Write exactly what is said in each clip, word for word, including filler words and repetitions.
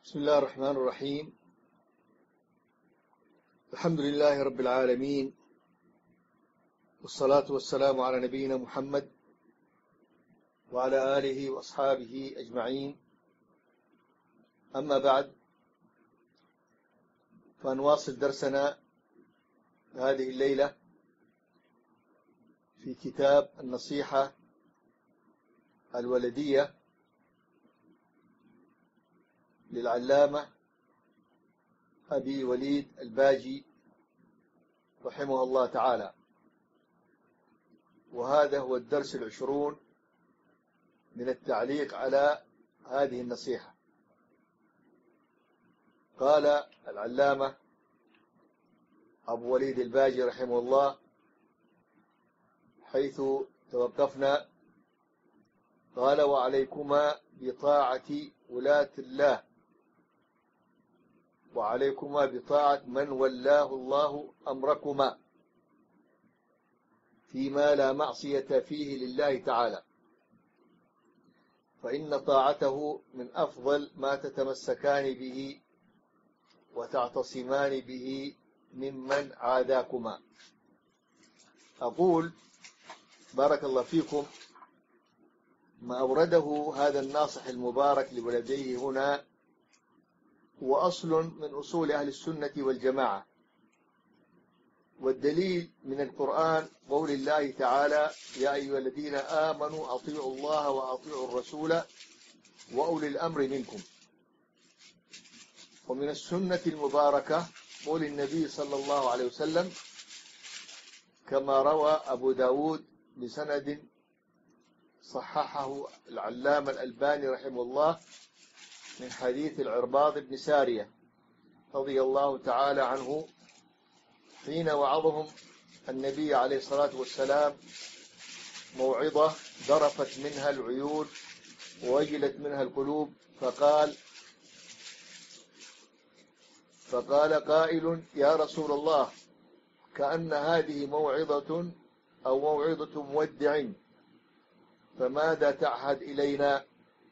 بسم الله الرحمن الرحيم. الحمد لله رب العالمين، والصلاة والسلام على نبينا محمد وعلى آله وأصحابه أجمعين. أما بعد، فنواصل درسنا هذه الليلة في كتاب النصيحة الولدية للعلامة أبي وليد الباجي رحمه الله تعالى، وهذا هو الدرس العشرون من التعليق على هذه النصيحة. قال العلامة أبو وليد الباجي رحمه الله حيث توقفنا، قال: وعليكما بطاعة ولاة الله، وعليكما بطاعة من ولاه الله أمركما فيما لا معصية فيه لله تعالى، فإن طاعته من أفضل ما تتمسكان به وتعتصمان به ممن عاداكما. أقول بارك الله فيكم، ما أورده هذا الناصح المبارك لولديه هنا هو أصل من أصول أهل السنة والجماعة، والدليل من القرآن قول الله تعالى: يا أيها الذين آمنوا أطيعوا الله وأطيعوا الرسول وأولي الأمر منكم. ومن السنة المباركة قول النبي صلى الله عليه وسلم كما روى أبو داود بسند صححه العلامة الألباني رحمه الله من حديث العرباض بن سارية رضي الله تعالى عنه، حين وعظهم النبي عليه الصلاة والسلام موعظة ذرفت منها العيون ووجلت منها القلوب، فقال فقال قائل: يا رسول الله، كأن هذه موعظة أو موعظة مودع، فماذا تعهد إلينا؟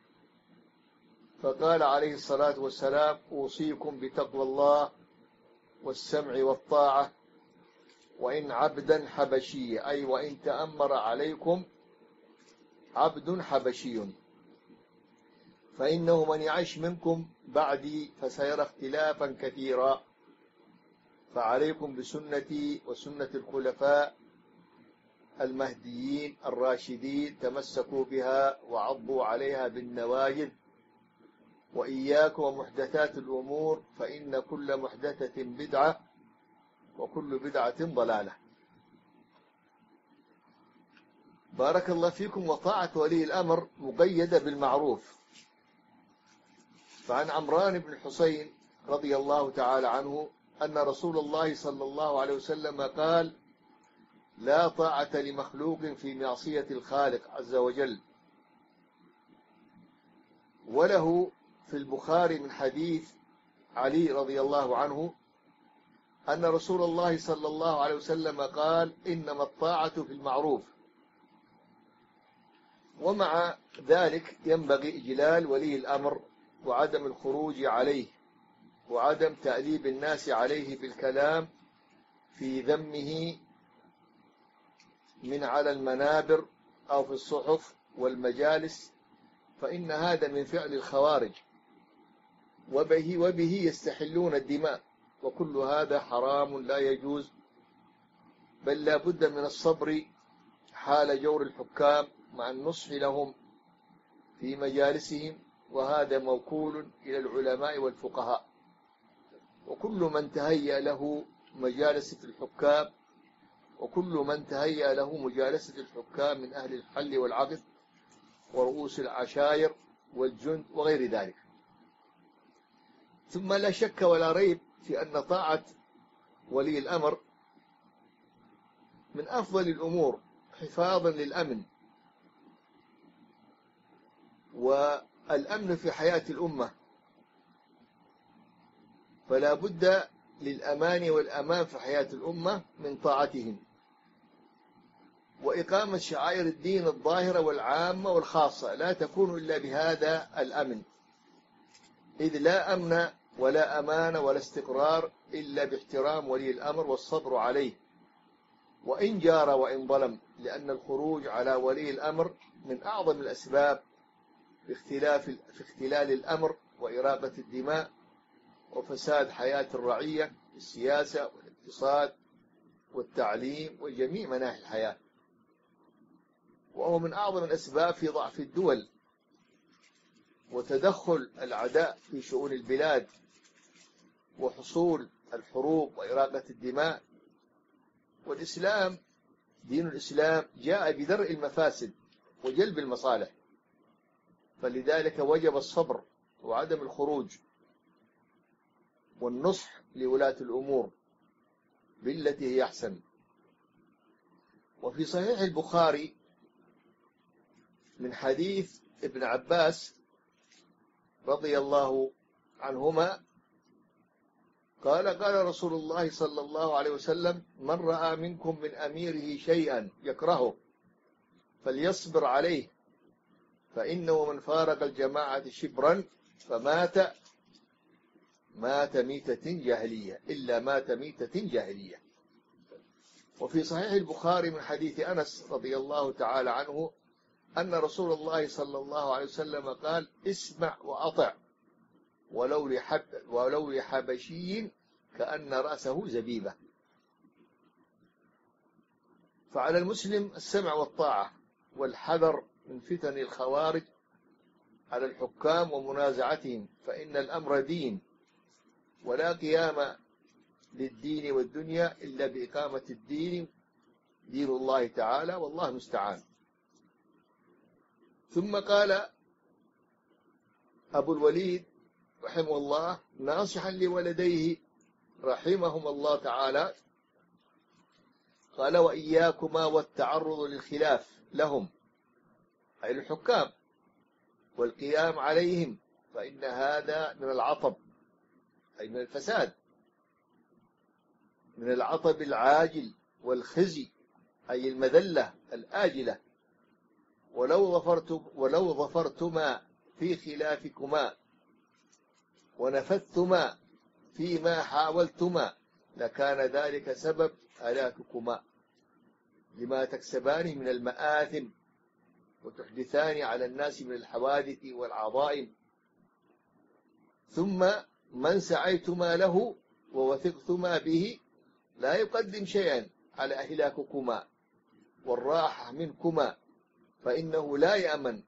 فقال عليه الصلاة والسلام: أوصيكم بتقوى الله والسمع والطاعة، وإن عبدا حبشي، أي وإن تأمر عليكم عبد حبشي، فإنه من يعش منكم بعدي فسيرى اختلافا كثيرا، فعليكم بسنتي وسنة الخلفاء المهديين الراشدين، تمسكوا بها وعضوا عليها بالنواجذ، وإياكم ومحدثات الأمور، فإن كل محدثة بدعة وكل بدعة ضلالة. بارك الله فيكم. وطاعة ولي الأمر مقيدة بالمعروف، فعن عمران بن حسين رضي الله تعالى عنه أن رسول الله صلى الله عليه وسلم قال: لا طاعة لمخلوق في معصية الخالق عز وجل. وله في البخاري من حديث علي رضي الله عنه أن رسول الله صلى الله عليه وسلم قال: إنما الطاعة في المعروف. ومع ذلك ينبغي إجلال ولي الأمر وعدم الخروج عليه وعدم تأديب الناس عليه بالكلام في ذمه من على المنابر أو في الصحف والمجالس، فإن هذا من فعل الخوارج، وبه, وبه يستحلون الدماء، وكل هذا حرام لا يجوز، بل لا بد من الصبر حال جور الحكام مع النصح لهم في مجالسهم، وهذا موكول إلى العلماء والفقهاء، وكل من تهيأ له مجالسة الحكام وكل من تهيأ له مجالسة الحكام من أهل الحل والعقد ورؤوس العشائر والجند وغير ذلك. ثم لا شك ولا ريب في أن طاعة ولي الأمر من أفضل الأمور حفاظا للأمن، والأمن في حياة الأمة، فلا بد للأمان والأمان في حياة الأمة من طاعتهم، وإقامة شعائر الدين الظاهرة والعامة والخاصة لا تكون إلا بهذا الأمن. إذ لا أمن ولا أمان ولا استقرار إلا باحترام ولي الأمر والصبر عليه وإن جار وإن ظلم، لأن الخروج على ولي الأمر من أعظم الأسباب في اختلاف في اختلال الأمر وإراقة الدماء وفساد حياة الرعية، السياسة والاقتصاد والتعليم وجميع مناحي الحياة، وهو من أعظم الأسباب في ضعف الدول وتدخل الأعداء في شؤون البلاد وحصول الحروب وإراقة الدماء. والإسلام، دين الإسلام جاء بدرء المفاسد وجلب المصالح، فلذلك وجب الصبر وعدم الخروج والنصح لولاة الأمور بالتي هي أحسن. وفي صحيح البخاري من حديث ابن عباس رضي الله عنهما قال قال رسول الله صلى الله عليه وسلم: من رأى منكم من أميره شيئا يكرهه فليصبر عليه، فإنه من فارق الجماعة شبرا فمات مات ميتة جاهلية إلا مات ميتة جاهلية. وفي صحيح البخاري من حديث أنس رضي الله تعالى عنه أن رسول الله صلى الله عليه وسلم قال: اسمع وأطع ولو لحب ولو لحبشي كأن رأسه زبيبة. فعلى المسلم السمع والطاعة والحذر من فتن الخوارج على الحكام ومنازعتهم، فإن الأمر دين، ولا قيام للدين والدنيا إلا بإقامة الدين، دين الله تعالى، والله المستعان. ثم قال أبو الوليد رحمه الله ناصحا لولديه رحمهم الله تعالى، قال: وإياكما والتعرض للخلاف لهم، أي الحكام، والقيام عليهم، فإن هذا من العطب، أي من الفساد، من العطب العاجل والخزي، أي المذلة الآجلة. ولو ظفرتم ولو ظفرتما في خلافكما ونفذتما فيما حاولتما لكان ذلك سبب هلاككما، لما تكسبان من المآثم وتحدثان على الناس من الحوادث والعظائم. ثم من سعيتما له ووثقتما به لا يقدم شيئا على أهلاككما والراحة منكما، فإنه لا يأمن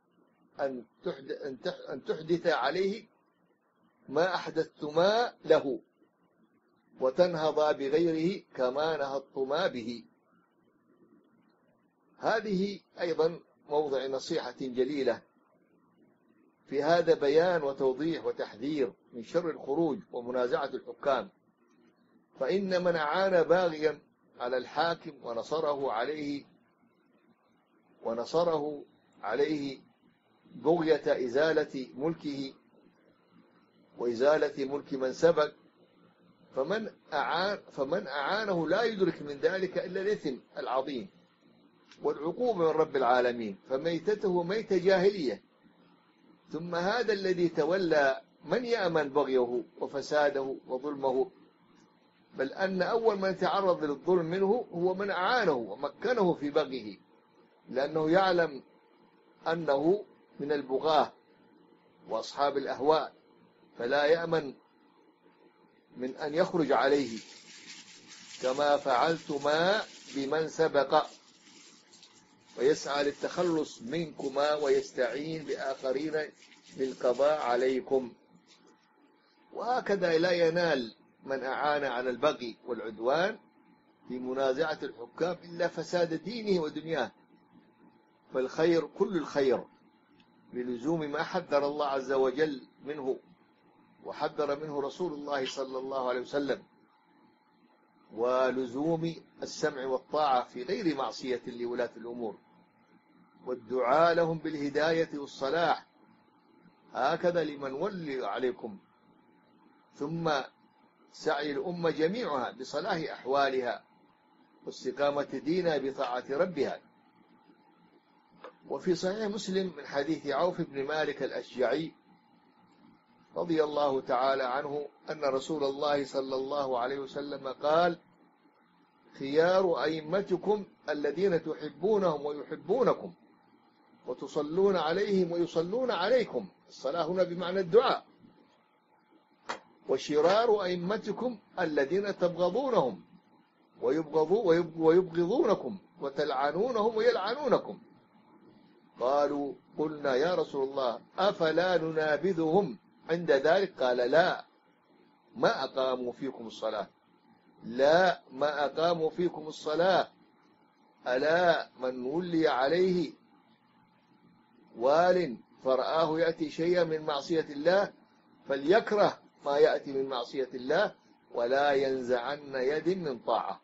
أن تحدث عليه ما أحدثتما له وتنهضا بغيره كما نهضتما به. هذه أيضا موضع نصيحة جليلة في هذا، بيان وتوضيح وتحذير من شر الخروج ومنازعة الحكام، فإن من أعان باغيا على الحاكم ونصره عليه ونصره عليه بغية إزالة ملكه وإزالة ملك من سبق، فمن أعان فمن أعانه لا يدرك من ذلك إلا الإثم العظيم والعقوبة من رب العالمين، فميتته ميت جاهلية. ثم هذا الذي تولى من يأمن بغيه وفساده وظلمه، بل أن أول من تعرض للظلم منه هو من أعانه ومكنه في بغيه، لأنه يعلم أنه من البغاة وأصحاب الأهواء، فلا يأمن من أن يخرج عليه، كما فعلتما بمن سبق، ويسعى للتخلص منكما ويستعين بآخرين للقضاء عليكم. وهكذا لا ينال من أعان على البغي والعدوان في منازعة الحكام إلا فساد دينه ودنياه. فالخير كل الخير بلزوم ما حذر الله عز وجل منه وحذر منه رسول الله صلى الله عليه وسلم، ولزوم السمع والطاعة في غير معصية لولاة الأمور، والدعاء لهم بالهداية والصلاح، هكذا لمن ولي عليكم. ثم سعي الأمة جميعها بصلاح أحوالها واستقامة دينها بطاعة ربها. وفي صحيح مسلم من حديث عوف بن مالك الأشجعي رضي الله تعالى عنه أن رسول الله صلى الله عليه وسلم قال: خيار أئمتكم الذين تحبونهم ويحبونكم وتصلون عليهم ويصلون عليكم. الصلاة هنا بمعنى الدعاء. وشرار أئمتكم الذين تبغضونهم ويبغضونكم وتلعنونهم ويلعنونكم. قالوا: قلنا يا رسول الله أفلا ننابذهم عند ذلك؟ قال: لا ما أقاموا فيكم الصلاة، لا ما أقاموا فيكم الصلاة. ألا من ولي عليه وال فرآه يأتي شيئا من معصية الله فليكره ما يأتي من معصية الله ولا ينزعن يد من طاعة.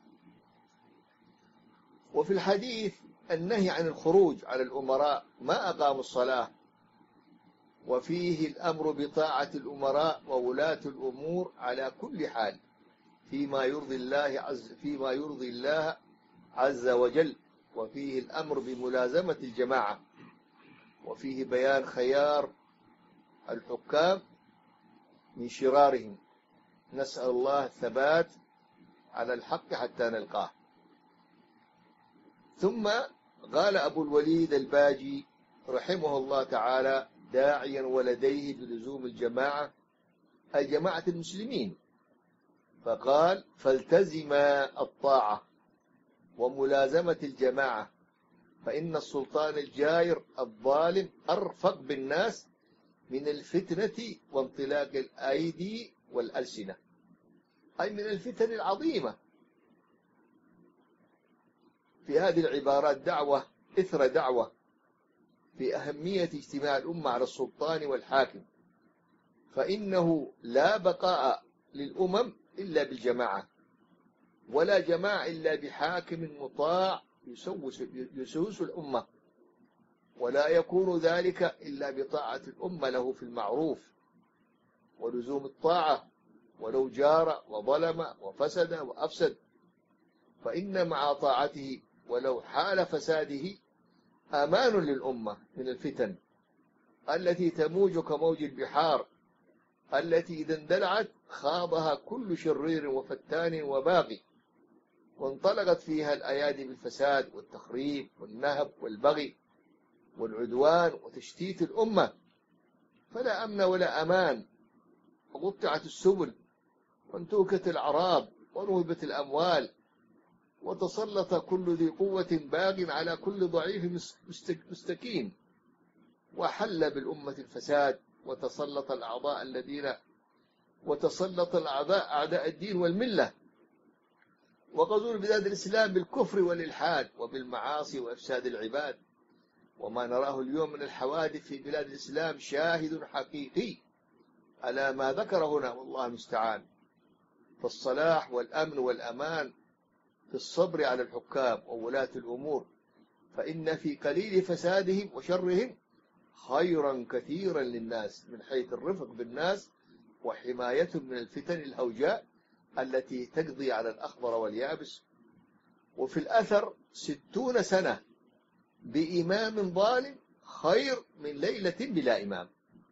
وفي الحديث النهي عن الخروج على الأمراء ما أقاموا الصلاة، وفيه الأمر بطاعة الأمراء وولاة الأمور على كل حال فيما يرضي الله عز فيما يرضي الله عز وجل، وفيه الأمر بملازمة الجماعة، وفيه بيان خيار الحكام من شرارهم. نسأل الله الثبات على الحق حتى نلقاه. ثم قال أبو الوليد الباجي رحمه الله تعالى داعيا ولديه بلزوم الجماعة أي جماعة المسلمين، فقال: فالتزما الطاعة وملازمة الجماعة، فإن السلطان الجائر الظالم أرفق بالناس من الفتنة وانطلاق الأيدي والألسنة، أي من الفتن العظيمة. في هذه العبارات دعوة إثر دعوة في أهمية اجتماع الأمة على السلطان والحاكم، فإنه لا بقاء للأمم إلا بالجماعة، ولا جماعة إلا بحاكم مطاع يسوس, يسوس الأمة، ولا يكون ذلك إلا بطاعة الأمة له في المعروف ولزوم الطاعة ولو جار وظلم وفسد وأفسد، فإن مع طاعته ولو حال فساده أمان للأمة من الفتن التي تموج كموج البحار، التي إذا اندلعت خاضها كل شرير وفتان وباغي، وانطلقت فيها الأيادي بالفساد والتخريب والنهب والبغي والعدوان وتشتيت الأمة، فلا أمن ولا أمان، وقطعت السبل وانتوكت الأعراض ونهبت الأموال، وتسلط كل ذي قوة باغ على كل ضعيف مستكين، وحل بالأمة الفساد، وتسلط الأعضاء الذين وتسلط الأعداء أعداء الدين والملة، وغزوا بلاد الإسلام بالكفر والإلحاد وبالمعاصي وإفساد العباد. وما نراه اليوم من الحوادث في بلاد الإسلام شاهد حقيقي على ما ذكر هنا، والله المستعان. فالصلاح والأمن والأمان في الصبر على الحكام وولاة الأمور، فإن في قليل فسادهم وشرهم خيرا كثيرا للناس من حيث الرفق بالناس وحمايتهم من الفتن الهوجاء التي تقضي على الأخضر واليابس. وفي الأثر ستون سنة بإمام ظالم خير من ليلة بلا إمام.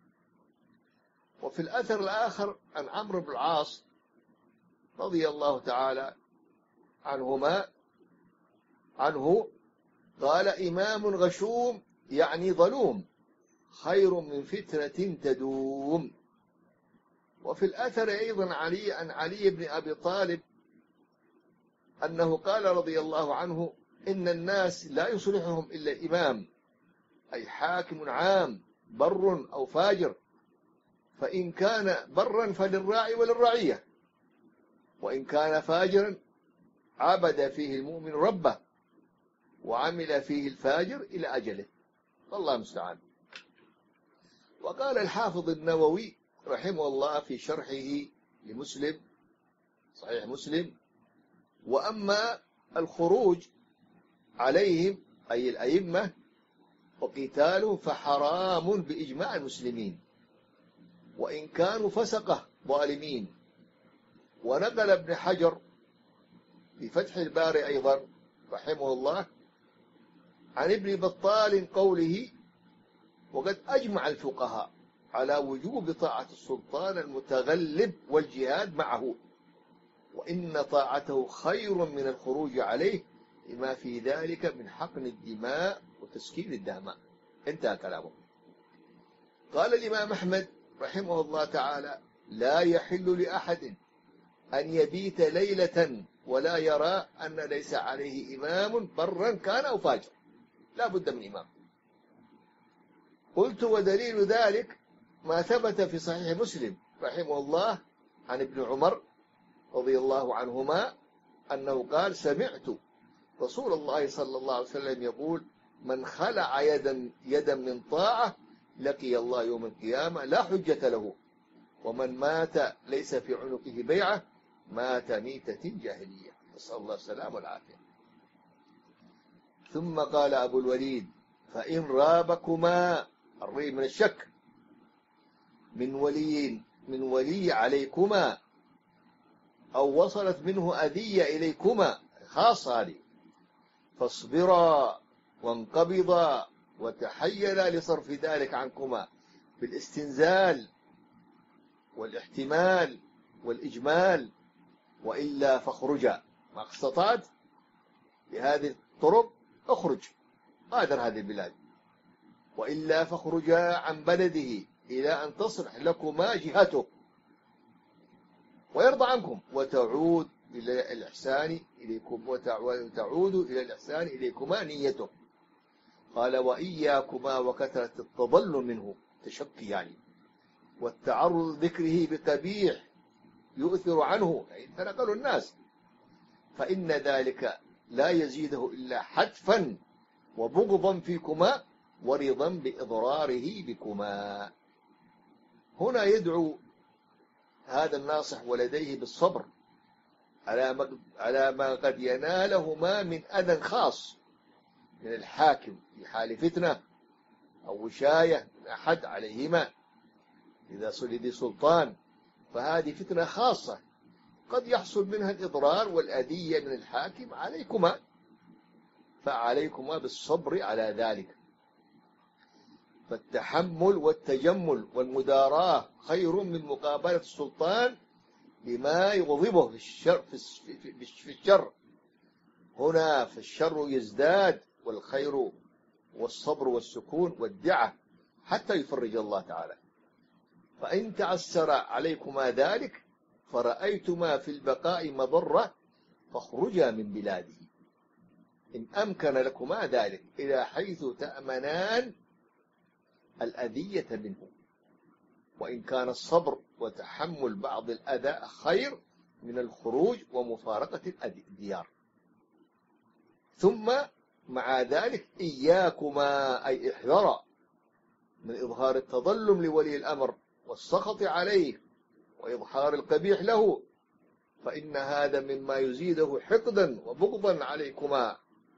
وفي الأثر الآخر عن عمرو بن العاص رضي الله تعالى عنهما عنه قال: إمام غشوم يعني ظلوم خير من فتنة تدوم. وفي الأثر أيضا علي عن علي بن أبي طالب أنه قال رضي الله عنه: إن الناس لا يصلحهم إلا الإمام، أي حاكم عام بر أو فاجر، فإن كان برا فللراعي وللرعية، وإن كان فاجرا عبد فيه المؤمن ربه وعمل فيه الفاجر إلى أجله، والله المستعان. وقال الحافظ النووي رحمه الله في شرحه لمسلم صحيح مسلم: وأما الخروج عليهم أي الأئمة وقتالهم فحرام بإجماع المسلمين وإن كانوا فسقة ظالمين. ونقل ابن حجر في فتح الباري أيضا رحمه الله عن ابن بطال قوله: وقد أجمع الفقهاء على وجوب طاعة السلطان المتغلب والجهاد معه، وإن طاعته خير من الخروج عليه لما في ذلك من حقن الدماء وتسكين الدماء. انتهى كلامه. قال الإمام أحمد رحمه الله تعالى: لا يحل لأحد أن يبيت ليلة ولا يرى أن ليس عليه إمام برا كان أو فاجر، لا بد من إمام. قلت: ودليل ذلك ما ثبت في صحيح مسلم رحمه الله عن ابن عمر رضي الله عنهما أنه قال: سمعت رسول الله صلى الله عليه وسلم يقول: من خلع يدا, يدا من طاعة لقي الله يوم القيامة لا حجة له، ومن مات ليس في عنقه بيعة مات ميتة جاهلية، نسأل الله السلامة والعافية. ثم قال أبو الوليد: فإن رابكما، الريب من الشك، من ولي من ولي عليكما أو وصلت منه أذية إليكما خاصة لي، فاصبرا وانقبضا وتحيلا لصرف ذلك عنكما بالاستنزال والاحتمال والإجمال، وإلا فاخرجا. ما استطعت بهذه الطرق اخرج غادر هذه البلاد، وإلا فاخرجا عن بلده إلى أن تصلح لكما جهته ويرضى عنكم، وتعود إلى الإحسان إليكم وتعود إلى الإحسان إليكما نيته. قال: وإياكما وكثرة التضلل منه، تشقي يعني، والتعرض ذكره بقبيح يؤثر عنه، يعني تنقل الناس، فإن ذلك لا يزيده إلا حتفا وبغضا فيكما ورضا بإضراره بكما. هنا يدعو هذا الناصح ولديه بالصبر على ما قد ينالهما من أذى خاص من الحاكم في حال فتنة أو وشاية من أحد عليهما إذا صلد سلطان، فهذه فتنة خاصة قد يحصل منها الإضرار والأذية من الحاكم عليكما، فعليكما بالصبر على ذلك. فالتحمل والتجمل والمداراة خير من مقابلة السلطان بما يغضبه في الشر, في الشر. هنا في الشر يزداد، والخير والصبر والسكون والدعة حتى يفرج الله تعالى. فإن تعسر عليكما ذلك فرأيتما في البقاء مضرة فاخرجا من بلاده، إن أمكن لكما ذلك إلى حيث تأمنان الأذية منه، وإن كان الصبر وتحمل بعض الأذى خير من الخروج ومفارقة الديار. ثم مع ذلك إياكما، أي احذرا من إظهار التظلم لولي الأمر والسخط عليه وإظهار القبيح له، فإن هذا مما يزيده حقدا وبغضا عليكما،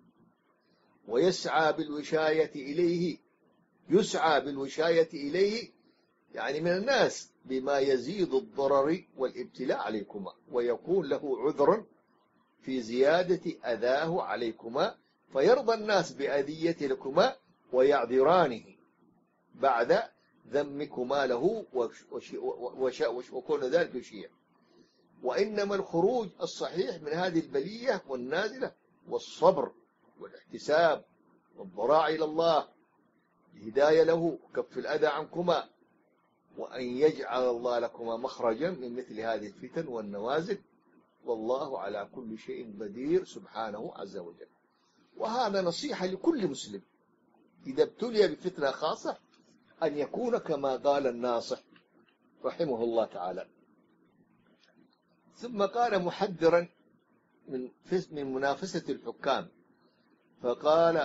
ويسعى بالوشاية إليه يسعى بالوشاية إليه يعني من الناس بما يزيد الضرر والابتلاء عليكما، ويكون له عذرا في زيادة أذاه عليكما، فيرضى الناس بأذية لكما ويعذرانه بعد ذمكما له وكون ذلك يشيع. وإنما الخروج الصحيح من هذه البلية والنازلة والصبر والاحتساب والضراع إلى الله، الهداية له كف الأذى عنكما، وأن يجعل الله لكما مخرجا من مثل هذه الفتن والنوازل، والله على كل شيء قدير سبحانه عز وجل. وهذا نصيحة لكل مسلم إذا ابتلي بفتنة خاصة أن يكون كما قال الناصح رحمه الله تعالى. ثم قال محذرا من من منافسة الحكام، فقال: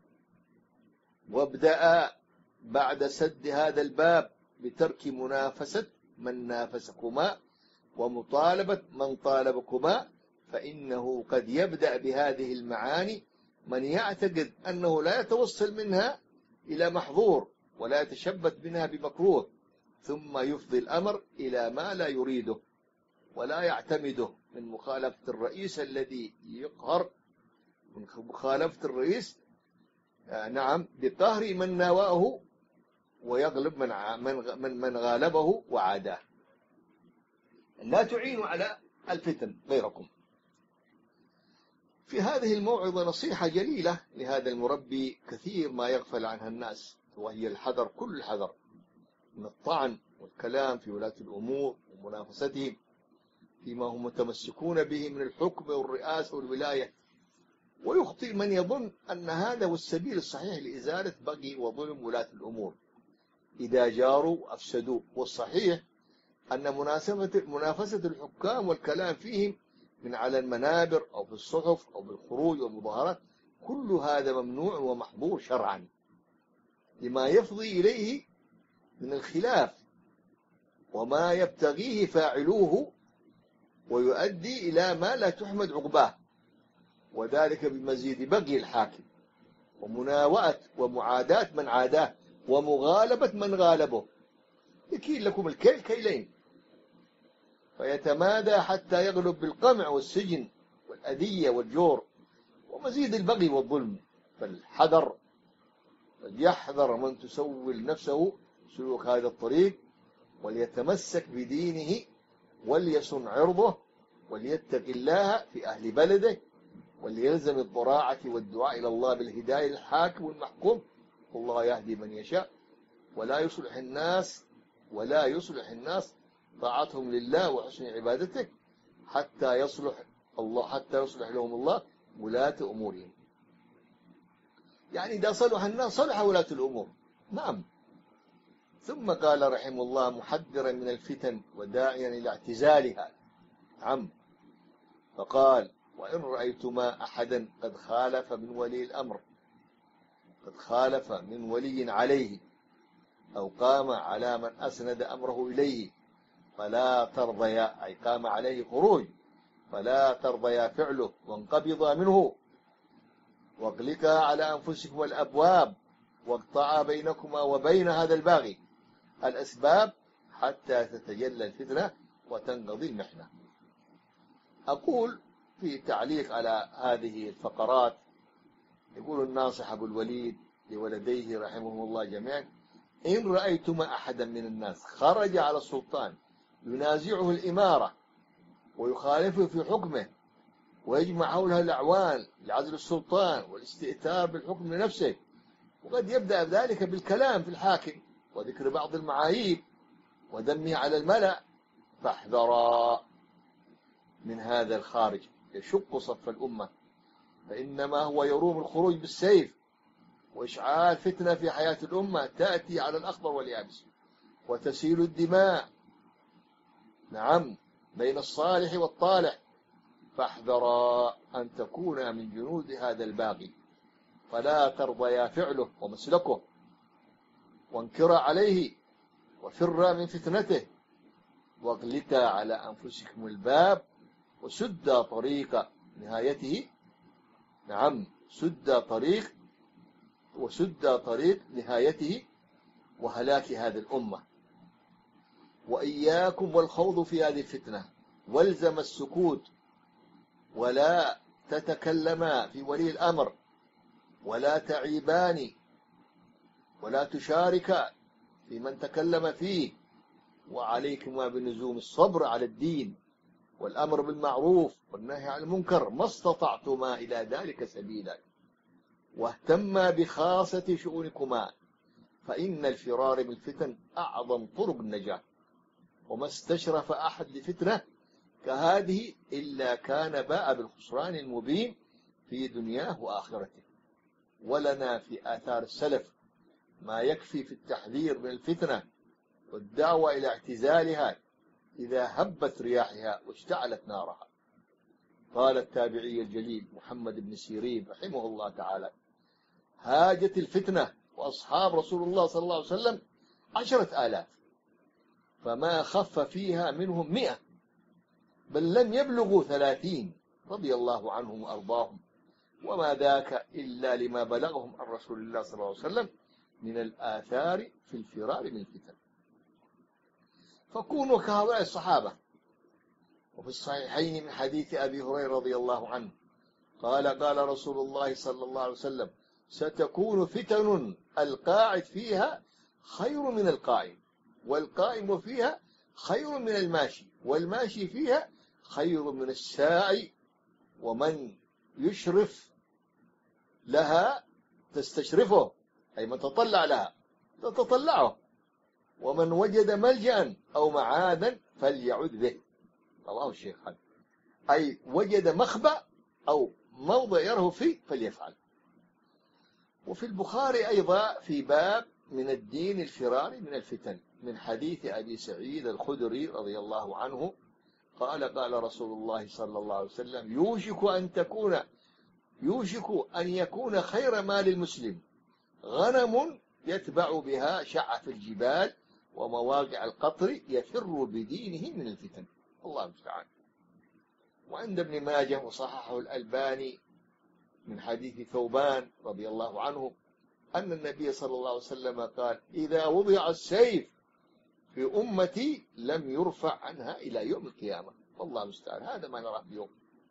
وابدأ بعد سد هذا الباب بترك منافسة من نافسكما ومطالبة من طالبكما، فإنه قد يبدأ بهذه المعاني من يعتقد أنه لا يتوصل منها إلى محظور ولا يتشبث منها بمكروه، ثم يفضي الأمر إلى ما لا يريده ولا يعتمده من مخالفة الرئيس الذي يقهر، من مخالفة الرئيس نعم بقهر من ناواه ويغلب من من من غالبه وعاداه. لا تعينوا على الفتن غيركم. في هذه الموعظة نصيحة جليلة لهذا المربي كثير ما يغفل عنها الناس، وهي الحذر، كل الحذر من الطعن والكلام في ولاة الأمور ومنافستهم فيما هم متمسكون به من الحكم والرئاسة والولاية. ويخطئ من يظن أن هذا هو السبيل الصحيح لإزالة بغي وظلم ولاة الأمور إذا جاروا وأفسدوا. والصحيح أن منافسة الحكام والكلام فيهم من على المنابر أو في الصحف أو بالخروج والمظاهرات كل هذا ممنوع ومحظور شرعا لما يفضي إليه من الخلاف وما يبتغيه فاعلوه ويؤدي إلى ما لا تحمد عقباه، وذلك بمزيد بغي الحاكم ومناوئة ومعاداة من عاداه ومغالبة من غالبه. يكيل لكم الكيل كيلين فيتمادى حتى يغلب بالقمع والسجن والأذية والجور ومزيد البغي والظلم. فالحذر، فليحذر من تسول نفسه سلوك هذا الطريق، وليتمسك بدينه وليصن عرضه وليتق الله في أهل بلده وليلزم الضراعة والدعاء إلى الله بالهداية للحاكم والمحكوم. والله يهدي من يشاء ولا يصلح الناس ولا يصلح الناس طاعتهم لله وحسن عبادته حتى يصلح الله حتى يصلح لهم الله ولاة أمورهم. يعني إذا صلح الناس صلح ولاة الأمور. نعم. ثم قال رحمه الله محذرا من الفتن وداعيا إلى اعتزالها. نعم. فقال وإن رأيتما أحدا قد خالف من ولي الأمر قد خالف من ولي عليه أو قام على من أسند أمره إليه فلا ترضيا، أي قام عليه خروج، فلا ترضيا فعله وانقبضا منه واغلقا على أنفسكم الأبواب واقطعا بينكما وبين هذا الباغي الأسباب حتى تتجلى الفتنة وتنقضي المحنة. أقول في تعليق على هذه الفقرات، يقول الناصح أبو الوليد لولديه رحمهم الله جميعا: إن رأيتما أحدا من الناس خرج على السلطان ينازعه الإمارة ويخالفه في حكمه ويجمع حولها الأعوان لعزل السلطان والاستئثار بالحكم لنفسه، وقد يبدأ ذلك بالكلام في الحاكم وذكر بعض المعايب ودمه على الملأ، فاحذرا من هذا الخارج يشق صف الأمة، فإنما هو يروم الخروج بالسيف وإشعال فتنة في حياة الأمة تأتي على الأخضر واليابس وتسيل الدماء. نعم، بين الصالح والطالح، فاحذرا أن تكون من جنود هذا الباغي، فلا ترضيا فعله ومسلكه، وانكرا عليه وفرا من فتنته، واغلقا على أنفسكم الباب وسد طريق نهايته. نعم، سد طريق وسد طريق نهايته وهلاك هذه الأمة. وإياكم والخوض في هذه الفتنة، والزم السكوت ولا تتكلما في ولي الأمر ولا تعيبان ولا تشاركا في من تكلم فيه، وعليكما بلزوم الصبر على الدين والأمر بالمعروف والنهي عن المنكر ما استطعتما إلى ذلك سبيلا، واهتما بخاصة شؤونكما، فإن الفرار من الفتن أعظم طرق النجاة، وما استشرف أحد لفتنة كهذه إلا كان باء بالخسران المبين في دنياه وآخرته. ولنا في آثار السلف ما يكفي في التحذير من الفتنة والدعوة إلى اعتزالها إذا هبت رياحها واشتعلت نارها. قال التابعي الجليل محمد بن سيرين رحمه الله تعالى: هاجت الفتنة وأصحاب رسول الله صلى الله عليه وسلم عشرة آلاف، فما خف فيها منهم مئة، بل لم يبلغوا ثلاثين، رضي الله عنهم وأرضاهم، وما ذاك إلا لما بلغهم عن رسول الله صلى الله عليه وسلم من الآثار في الفرار من الفتن. فكونوا كهؤلاء الصحابة. وفي الصحيحين من حديث أبي هريرة رضي الله عنه قال: قال رسول الله صلى الله عليه وسلم: ستكون فتن القاعد فيها خير من القائم، والقائم فيها خير من الماشي، والماشي فيها خير من الساعي، ومن يشرف لها تستشرفه، أي من تطلع لها تتطلعه، ومن وجد ملجأ أو معاذا فليعذ به. رواه الشيخ هذا، أي وجد مخبأ أو موضع يرهب فيه فليفعل. وفي البخاري أيضا في باب من الدين الفرار من الفتن، من حديث أبي سعيد الخدري رضي الله عنه قال قال رسول الله صلى الله عليه وسلم: يوشك أن تكون يوشك أن يكون خير مال المسلم غنم يتبع بها شعف الجبال ومواقع القطر يفر بدينه من الفتن. الله المستعان. وعند ابن ماجه وصححه الألباني من حديث ثوبان رضي الله عنه أن النبي صلى الله عليه وسلم قال: إذا وضع السيف في أمتي لم يرفع عنها إلى يوم القيامة. والله المستعان. هذا ما نراه اليوم.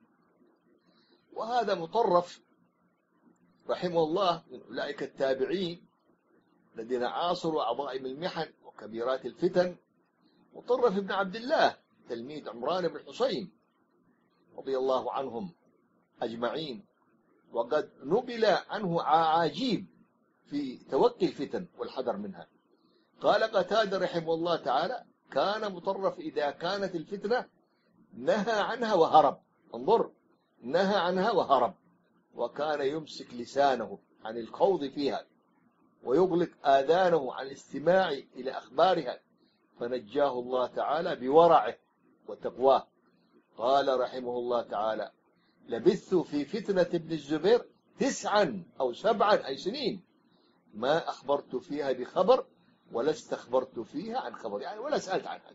وهذا مطرف رحمه الله من أولئك التابعين الذين عاصروا عظائم المحن وكبيرات الفتن، مطرف ابن عبد الله تلميذ عمران بن حسين رضي الله عنهم أجمعين، وقد نبل عنه عجيب في توقي الفتن والحذر منها. قال قتادة رحمه الله تعالى: كان مطرف إذا كانت الفتنة نهى عنها وهرب. انظر، نهى عنها وهرب، وكان يمسك لسانه عن الخوض فيها ويغلق آذانه عن الاستماع إلى أخبارها، فنجاه الله تعالى بورعه وتقواه. قال رحمه الله تعالى: لبثت في فتنة ابن الزبير تسعا أو سبعا أي سنين ما أخبرت فيها بخبر ولا استخبرت فيها عن خبر، يعني ولا سألت عنها.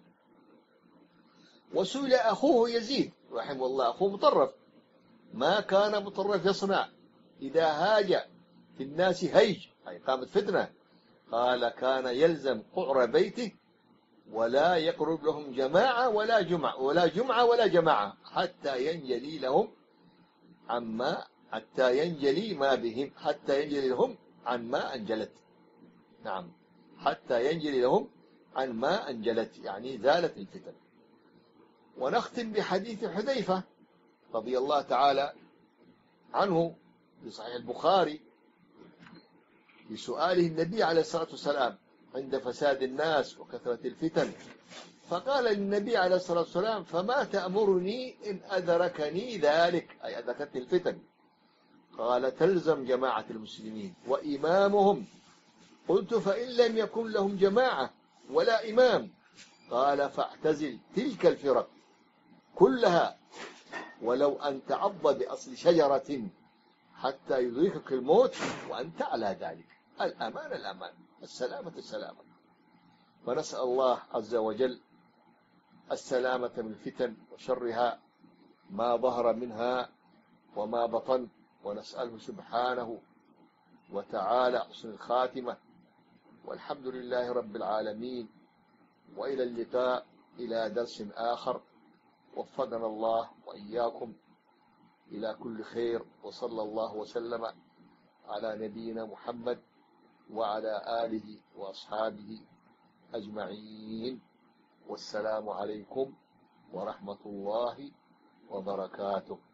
وسئل أخوه يزيد رحمه الله، أخوه مطرف، ما كان مطرف يصنع إذا هاج في الناس هيج، أي قامت فتنة؟ قال: كان يلزم قعر بيته ولا يقرب لهم جماعة ولا جمعة ولا جمعة ولا جماعة حتى ينجلي لهم عما حتى ينجلي ما بهم حتى ينجلي لهم عن ما أنجلت. نعم، حتى ينجلي لهم عن ما أنجلت، يعني زالت الفتن. ونختم بحديث حذيفة رضي الله تعالى عنه في صحيح البخاري بسؤاله النبي عليه الصلاة والسلام عند فساد الناس وكثرة الفتن، فقال للنبي عليه الصلاة والسلام: فما تأمرني إن أدركني ذلك، أي أدركتني الفتن؟ قال: تلزم جماعة المسلمين وإمامهم. قلت: فإن لم يكن لهم جماعة ولا إمام؟ قال: فاعتزل تلك الفرق كلها ولو أن تعض بأصل شجرة حتى يدركك الموت وأنت على ذلك. الأمان الأمان، السلامة السلامة. ونسأل الله عز وجل السلامة من الفتن وشرها ما ظهر منها وما بطن، ونسأله سبحانه وتعالى حسن الخاتمة. والحمد لله رب العالمين، وإلى اللقاء إلى درس آخر. وفقنا الله وإياكم إلى كل خير، وصلى الله وسلم على نبينا محمد وعلى آله وأصحابه أجمعين. والسلام عليكم ورحمة الله وبركاته.